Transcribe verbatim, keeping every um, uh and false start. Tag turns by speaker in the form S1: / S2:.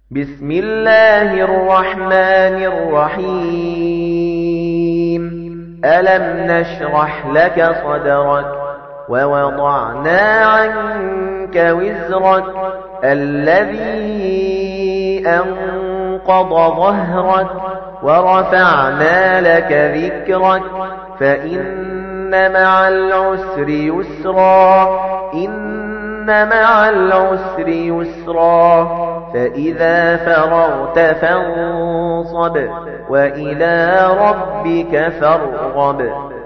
S1: بسم الله الرحمن الرحيم ألم نشرح لك صدرك ووضعنا عنك وزرك الذي أنقض ظهرك ورفعنا لك ذكرك فإن مع العسر يسرا إن مع العسر يسرا فإذا فرغت فانصب وإلى ربك فارغب